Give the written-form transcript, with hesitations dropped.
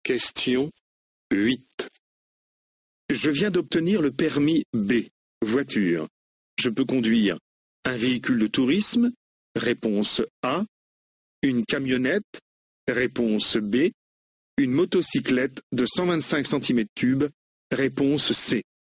Question 8. Je viens d'obtenir le permis B, voiture. Je peux conduire un véhicule de tourisme? Réponse A. Une camionnette? Réponse B. Une motocyclette de 125 cm3? Réponse C.